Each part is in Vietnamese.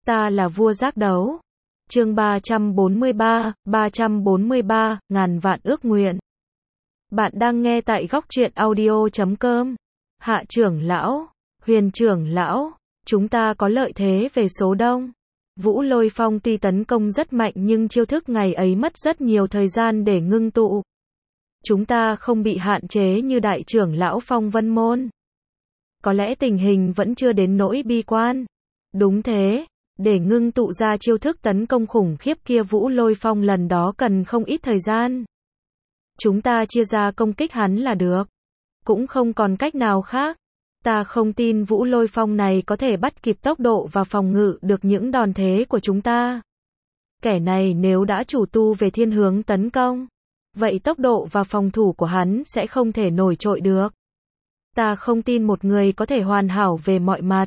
Ta là vua giác đấu. Chương 343, ngàn vạn ước nguyện. Bạn đang nghe tại góc truyện audio.com. Hạ trưởng lão, Huyền trưởng lão, chúng ta có lợi thế về số đông. Vũ Lôi Phong tuy tấn công rất mạnh nhưng chiêu thức ngày ấy mất rất nhiều thời gian để ngưng tụ. Chúng ta không bị hạn chế như đại trưởng lão Phong Vân Môn. Có lẽ tình hình vẫn chưa đến nỗi bi quan. Đúng thế, để ngưng tụ ra chiêu thức tấn công khủng khiếp kia Vũ Lôi Phong lần đó cần không ít thời gian. Chúng ta chia ra công kích hắn là được. Cũng không còn cách nào khác. Ta không tin Vũ Lôi Phong này có thể bắt kịp tốc độ và phòng ngự được những đòn thế của chúng ta. Kẻ này nếu đã chủ tu về thiên hướng tấn công, vậy tốc độ và phòng thủ của hắn sẽ không thể nổi trội được. Ta không tin một người có thể hoàn hảo về mọi mặt.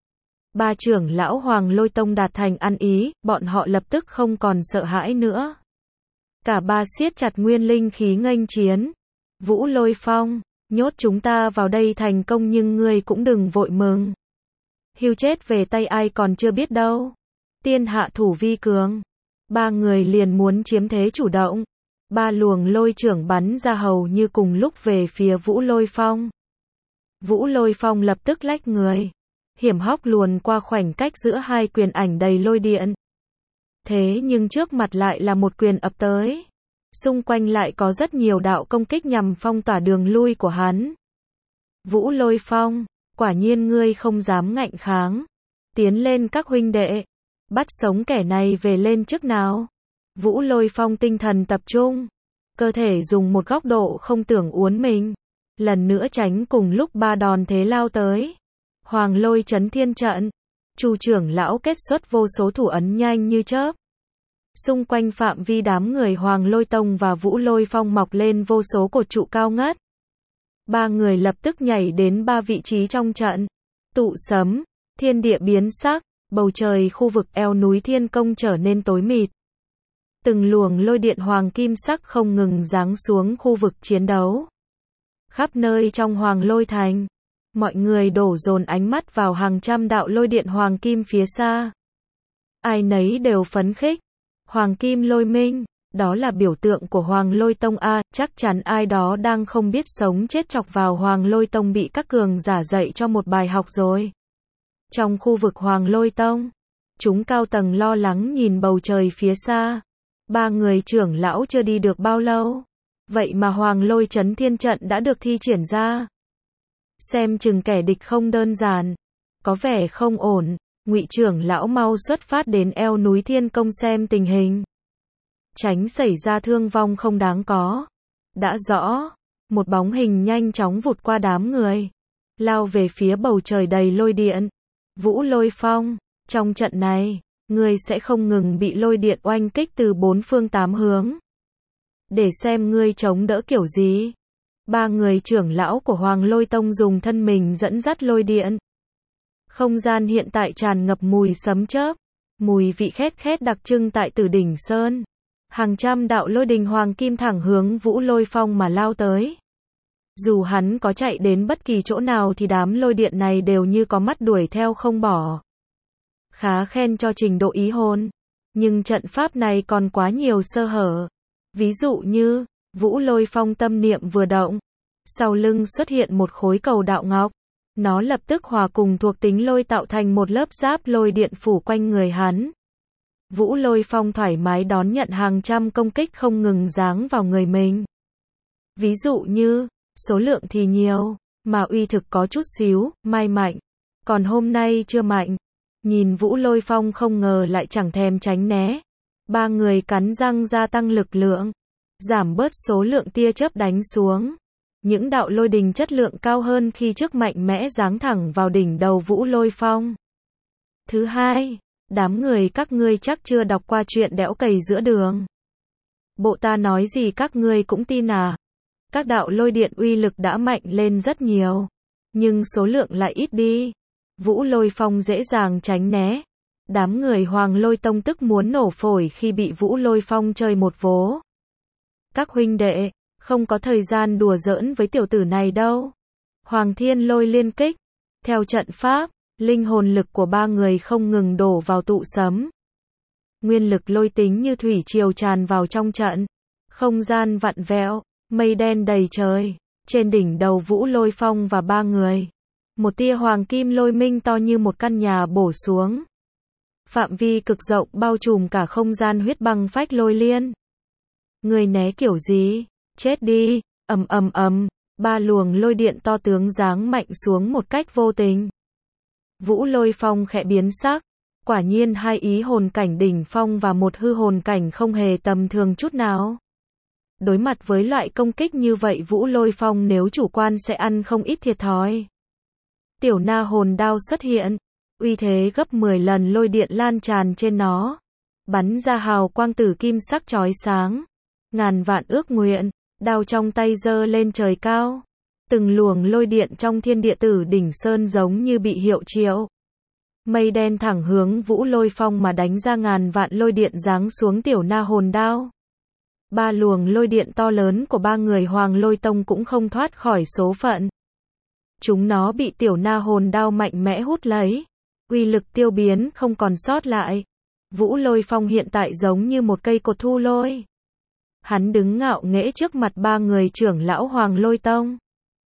Ba trưởng lão Hoàng Lôi Tông đạt thành ăn ý, bọn họ lập tức không còn sợ hãi nữa. Cả ba siết chặt nguyên linh khí nghênh chiến. Vũ Lôi Phong, nhốt chúng ta vào đây thành công nhưng ngươi cũng đừng vội mừng. Hưu chết về tay ai còn chưa biết đâu. Tiên hạ thủ vi cường. Ba người liền muốn chiếm thế chủ động. Ba luồng lôi trưởng bắn ra hầu như cùng lúc về phía Vũ Lôi Phong. Vũ Lôi Phong lập tức lách người, hiểm hóc luồn qua khoảnh cách giữa hai quyền ảnh đầy lôi điện. Thế nhưng trước mặt lại là một quyền ập tới. Xung quanh lại có rất nhiều đạo công kích nhằm phong tỏa đường lui của hắn. Vũ Lôi Phong, quả nhiên ngươi không dám ngạnh kháng. Tiến lên các huynh đệ. Bắt sống kẻ này về lên trước nào. Vũ Lôi Phong tinh thần tập trung. Cơ thể dùng một góc độ không tưởng uốn mình. Lần nữa tránh cùng lúc ba đòn thế lao tới. Hoàng Lôi Chấn Thiên Trận. Chu trưởng lão kết xuất vô số thủ ấn nhanh như chớp. Xung quanh phạm vi đám người Hoàng Lôi Tông và Vũ Lôi Phong mọc lên vô số cột trụ cao ngất. Ba người lập tức nhảy đến ba vị trí trong trận. Tụ sấm, thiên địa biến sắc, bầu trời khu vực eo núi Thiên Công trở nên tối mịt. Từng luồng lôi điện hoàng kim sắc không ngừng giáng xuống khu vực chiến đấu. Khắp nơi trong Hoàng Lôi Thành, mọi người đổ dồn ánh mắt vào hàng trăm đạo lôi điện hoàng kim phía xa. Ai nấy đều phấn khích. Hoàng kim lôi minh, đó là biểu tượng của Hoàng Lôi Tông a, chắc chắn ai đó đang không biết sống chết chọc vào Hoàng Lôi Tông bị các cường giả dạy cho một bài học rồi. Trong khu vực Hoàng Lôi Tông, chúng cao tầng lo lắng nhìn bầu trời phía xa. Ba người trưởng lão chưa đi được bao lâu. Vậy mà Hoàng Lôi Chấn Thiên Trận đã được thi triển ra. Xem chừng kẻ địch không đơn giản. Có vẻ không ổn. Ngụy trưởng lão mau xuất phát đến eo núi Thiên Công xem tình hình. Tránh xảy ra thương vong không đáng có. Đã rõ. Một bóng hình nhanh chóng vụt qua đám người. Lao về phía bầu trời đầy lôi điện. Vũ Lôi Phong, trong trận này, ngươi sẽ không ngừng bị lôi điện oanh kích từ bốn phương tám hướng. Để xem ngươi chống đỡ kiểu gì. Ba người trưởng lão của Hoàng Lôi Tông dùng thân mình dẫn dắt lôi điện. Không gian hiện tại tràn ngập mùi sấm chớp, mùi vị khét khét đặc trưng tại Tử Đỉnh Sơn. Hàng trăm đạo lôi đình hoàng kim thẳng hướng Vũ Lôi Phong mà lao tới. Dù hắn có chạy đến bất kỳ chỗ nào thì đám lôi điện này đều như có mắt đuổi theo không bỏ. Khá khen cho trình độ ý hồn. Nhưng trận pháp này còn quá nhiều sơ hở. Ví dụ như, Vũ Lôi Phong tâm niệm vừa động. Sau lưng xuất hiện một khối cầu đạo ngọc. Nó lập tức hòa cùng thuộc tính lôi tạo thành một lớp giáp lôi điện phủ quanh người hắn. Vũ Lôi Phong thoải mái đón nhận hàng trăm công kích không ngừng giáng vào người mình. Ví dụ như, số lượng thì nhiều, mà uy thực có chút xíu, mai mạnh. Còn hôm nay chưa mạnh. Nhìn Vũ Lôi Phong không ngờ lại chẳng thèm tránh né. Ba người cắn răng gia tăng lực lượng. Giảm bớt số lượng tia chớp đánh xuống. Những đạo lôi đình chất lượng cao hơn khi trước mạnh mẽ giáng thẳng vào đỉnh đầu Vũ Lôi Phong. Thứ hai, đám người các ngươi chắc chưa đọc qua chuyện đẽo cày giữa đường. Bộ ta nói gì các ngươi cũng tin à? Các đạo lôi điện uy lực đã mạnh lên rất nhiều. Nhưng số lượng lại ít đi. Vũ Lôi Phong dễ dàng tránh né. Đám người Hoàng Lôi Tông tức muốn nổ phổi khi bị Vũ Lôi Phong chơi một vố. Các huynh đệ, không có thời gian đùa giỡn với tiểu tử này đâu. Hoàng Thiên Lôi liên kích. Theo trận pháp, Linh hồn lực của ba người không ngừng đổ vào tụ sấm. Nguyên lực lôi tính như thủy triều tràn vào trong trận. Không gian vặn vẹo, mây đen đầy trời. Trên đỉnh đầu Vũ Lôi Phong và ba người, một tia hoàng kim lôi minh to như một căn nhà bổ xuống. Phạm vi cực rộng bao trùm cả không gian huyết băng phách lôi liên. Người né kiểu gì? Chết đi! Ầm ầm ầm, ba luồng lôi điện to tướng giáng mạnh xuống một cách vô tình. Vũ Lôi Phong khẽ biến sắc. Quả nhiên hai ý hồn cảnh đỉnh phong và một hư hồn cảnh không hề tầm thường chút nào. Đối mặt với loại công kích như vậy Vũ Lôi Phong nếu chủ quan sẽ ăn không ít thiệt thòi. Tiểu Na hồn đao xuất hiện, uy thế gấp 10 lần lôi điện lan tràn trên nó, bắn ra hào quang tử kim sắc chói sáng. Ngàn vạn ước nguyện, đao trong tay giơ lên trời cao. Từng luồng lôi điện trong thiên địa tử đỉnh sơn giống như bị hiệu triệu. Mây đen thẳng hướng Vũ Lôi Phong mà đánh ra, ngàn vạn lôi điện giáng xuống tiểu Na hồn đao. Ba luồng lôi điện to lớn của ba người Hoàng Lôi Tông cũng không thoát khỏi số phận. Chúng nó bị tiểu Na hồn đao mạnh mẽ hút lấy. Uy lực tiêu biến không còn sót lại. Vũ Lôi Phong hiện tại giống như một cây cột thu lôi. Hắn đứng ngạo nghễ trước mặt ba người trưởng lão Hoàng Lôi Tông.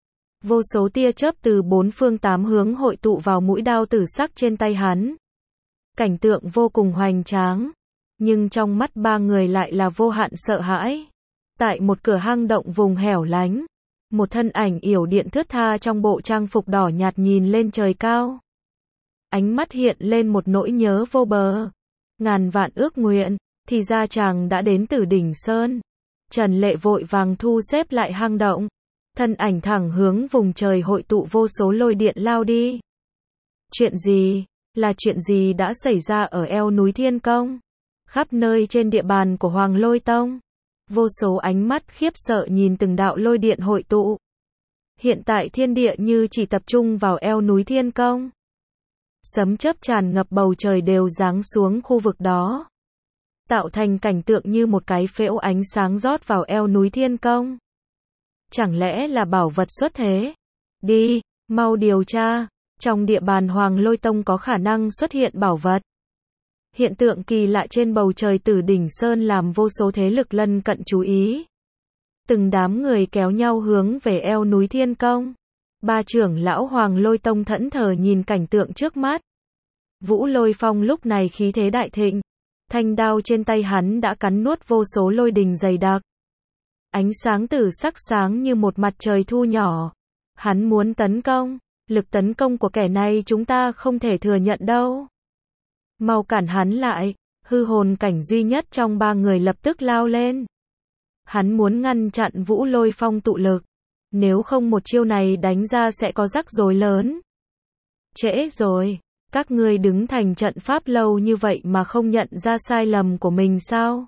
Vô số tia chớp từ bốn phương tám hướng hội tụ vào mũi đao tử sắc trên tay hắn. Cảnh tượng vô cùng hoành tráng. Nhưng trong mắt ba người lại là vô hạn sợ hãi. Tại một cửa hang động vùng hẻo lánh, một thân ảnh yểu điện thướt tha trong bộ trang phục đỏ nhạt nhìn lên trời cao. Ánh mắt hiện lên một nỗi nhớ vô bờ. Ngàn vạn ước nguyện, thì ra chàng đã đến Tử Đỉnh Sơn. Trần Lệ vội vàng thu xếp lại hang động. Thân ảnh thẳng hướng vùng trời hội tụ vô số lôi điện lao đi. Chuyện gì? Là chuyện gì đã xảy ra ở eo núi Thiên Công? Khắp nơi trên địa bàn của Hoàng Lôi Tông, vô số ánh mắt khiếp sợ nhìn từng đạo lôi điện hội tụ. Hiện tại thiên địa như chỉ tập trung vào eo núi Thiên Công. Sấm chớp tràn ngập bầu trời đều giáng xuống khu vực đó, tạo thành cảnh tượng như một cái phễu ánh sáng rót vào eo núi Thiên Công. Chẳng lẽ là bảo vật xuất thế? Đi, mau điều tra, trong địa bàn Hoàng Lôi Tông có khả năng xuất hiện bảo vật. Hiện tượng kỳ lạ trên bầu trời Tử Đỉnh Sơn làm vô số thế lực lân cận chú ý. Từng đám người kéo nhau hướng về eo núi Thiên Công. Ba trưởng lão Hoàng Lôi Tông thẫn thờ nhìn cảnh tượng trước mắt. Vũ Lôi Phong lúc này khí thế đại thịnh. Thanh đao trên tay hắn đã cắn nuốt vô số lôi đình dày đặc. Ánh sáng tử sắc sáng như một mặt trời thu nhỏ. Hắn muốn tấn công. Lực tấn công của kẻ này chúng ta không thể thừa nhận đâu. Mau cản hắn lại. Hư hồn cảnh duy nhất trong ba người lập tức lao lên. Hắn muốn ngăn chặn Vũ Lôi Phong tụ lực. Nếu không một chiêu này đánh ra sẽ có rắc rối lớn. Trễ rồi. Các ngươi đứng thành trận pháp lâu như vậy mà không nhận ra sai lầm của mình sao?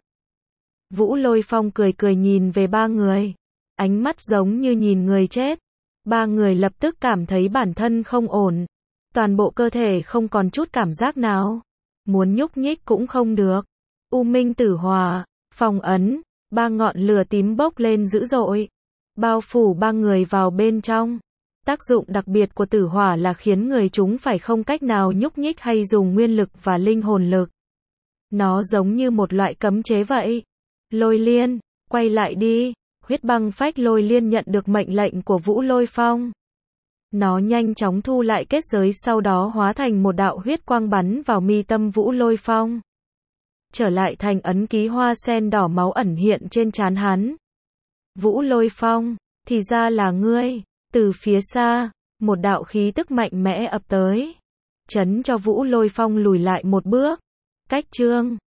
Vũ Lôi Phong cười cười nhìn về ba người. Ánh mắt giống như nhìn người chết. Ba người lập tức cảm thấy bản thân không ổn. Toàn bộ cơ thể không còn chút cảm giác nào. Muốn nhúc nhích cũng không được. U Minh Tử Hỏa, phong ấn, ba ngọn lửa tím bốc lên dữ dội. Bao phủ ba người vào bên trong. Tác dụng đặc biệt của tử hỏa là khiến người chúng phải không cách nào nhúc nhích hay dùng nguyên lực và linh hồn lực. Nó giống như một loại cấm chế vậy. Lôi Liên, quay lại đi. Huyết băng phách Lôi Liên nhận được mệnh lệnh của Vũ Lôi Phong. Nó nhanh chóng thu lại kết giới, sau đó hóa thành một đạo huyết quang bắn vào mi tâm Vũ Lôi Phong. Trở lại thành ấn ký hoa sen đỏ máu ẩn hiện trên trán hắn. Vũ Lôi Phong, thì ra là ngươi. Từ phía xa, một đạo khí tức mạnh mẽ ập tới, chấn cho Vũ Lôi Phong lùi lại một bước. Cách chương